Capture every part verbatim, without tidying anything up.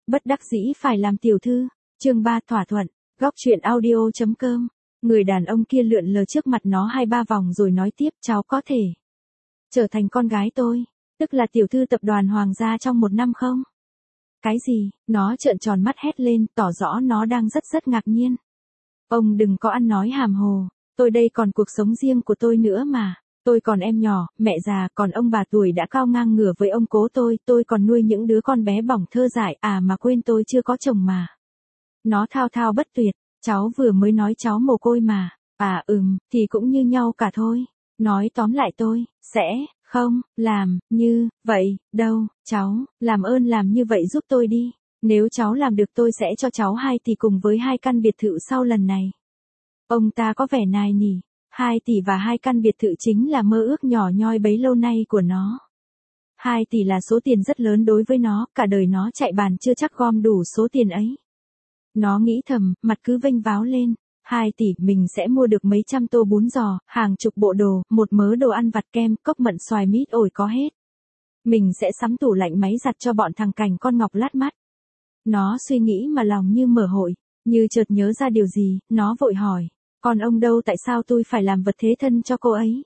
Bất đắc dĩ phải làm tiểu thư. Chương ba thỏa thuận. Góc truyện audio chấm com. Người đàn ông kia lượn lờ trước mặt nó hai ba vòng rồi nói tiếp, cháu có thể trở thành con gái tôi, tức là tiểu thư tập đoàn Hoàng gia trong một năm không? Cái gì? Nó trợn tròn mắt hét lên, tỏ rõ nó đang rất rất ngạc nhiên. Ông đừng có ăn nói hàm hồ, tôi đây còn cuộc sống riêng của tôi nữa mà. Tôi còn em nhỏ, mẹ già, còn ông bà tuổi đã cao ngang ngửa với ông cố tôi, tôi còn nuôi những đứa con bé bỏng thơ dại, à mà quên tôi chưa có chồng mà. Nó thao thao bất tuyệt, cháu vừa mới nói cháu mồ côi mà, à ừm, thì cũng như nhau cả thôi. Nói tóm lại tôi, sẽ, không, làm, như, vậy, đâu, cháu, làm ơn làm như vậy giúp tôi đi. Nếu cháu làm được tôi sẽ cho cháu hai tỷ cùng với hai căn biệt thự sau lần này. Ông ta có vẻ nài nỉ. Hai tỷ và hai căn biệt thự chính là mơ ước nhỏ nhoi bấy lâu nay của nó. Hai tỷ là số tiền rất lớn đối với nó, cả đời nó chạy bàn chưa chắc gom đủ số tiền ấy. Nó nghĩ thầm, mặt cứ vênh váo lên. Hai tỷ, mình sẽ mua được mấy trăm tô bún giò, hàng chục bộ đồ, một mớ đồ ăn vặt kem, cốc mận xoài mít ổi có hết. Mình sẽ sắm tủ lạnh máy giặt cho bọn thằng Cảnh con Ngọc lát mắt. Nó suy nghĩ mà lòng như mở hội, như chợt nhớ ra điều gì, nó vội hỏi. Còn ông đâu, tại sao tôi phải làm vật thế thân cho cô ấy?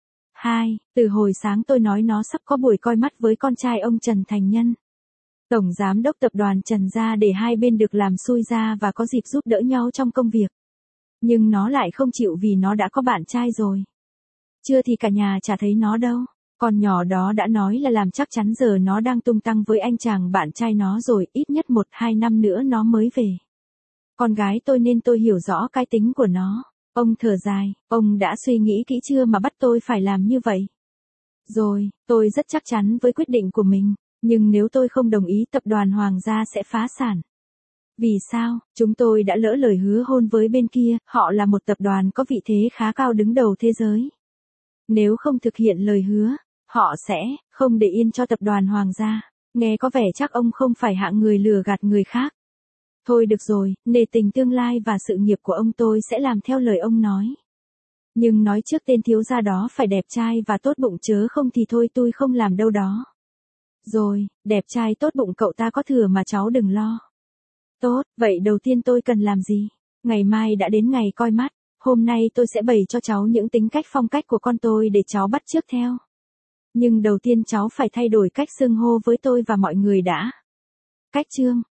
Hai, từ hồi sáng tôi nói nó sắp có buổi coi mắt với con trai ông Trần Thành Nhân, tổng giám đốc tập đoàn Trần gia, để hai bên được làm xui ra và có dịp giúp đỡ nhau trong công việc. Nhưng nó lại không chịu vì nó đã có bạn trai rồi. Chưa thì cả nhà chả thấy nó đâu. Con nhỏ đó đã nói là làm chắc chắn giờ nó đang tung tăng với anh chàng bạn trai nó rồi, ít nhất một hai năm nữa nó mới về. Con gái tôi nên tôi hiểu rõ cái tính của nó. Ông thở dài, ông đã suy nghĩ kỹ chưa mà bắt tôi phải làm như vậy? Rồi, tôi rất chắc chắn với quyết định của mình, nhưng nếu tôi không đồng ý tập đoàn Hoàng gia sẽ phá sản. Vì sao? Chúng tôi đã lỡ lời hứa hôn với bên kia, họ là một tập đoàn có vị thế khá cao đứng đầu thế giới. Nếu không thực hiện lời hứa, họ sẽ không để yên cho tập đoàn Hoàng gia. Nghe có vẻ chắc ông không phải hạng người lừa gạt người khác. Thôi được rồi, nể tình tương lai và sự nghiệp của ông tôi sẽ làm theo lời ông nói. Nhưng nói trước tên thiếu gia đó phải đẹp trai và tốt bụng chớ không thì thôi tôi không làm đâu đó. Rồi, đẹp trai tốt bụng cậu ta có thừa mà cháu đừng lo. Tốt, vậy đầu tiên tôi cần làm gì? Ngày mai đã đến ngày coi mắt, hôm nay tôi sẽ bày cho cháu những tính cách phong cách của con tôi để cháu bắt chước theo. Nhưng đầu tiên cháu phải thay đổi cách xưng hô với tôi và mọi người đã. Cách chương.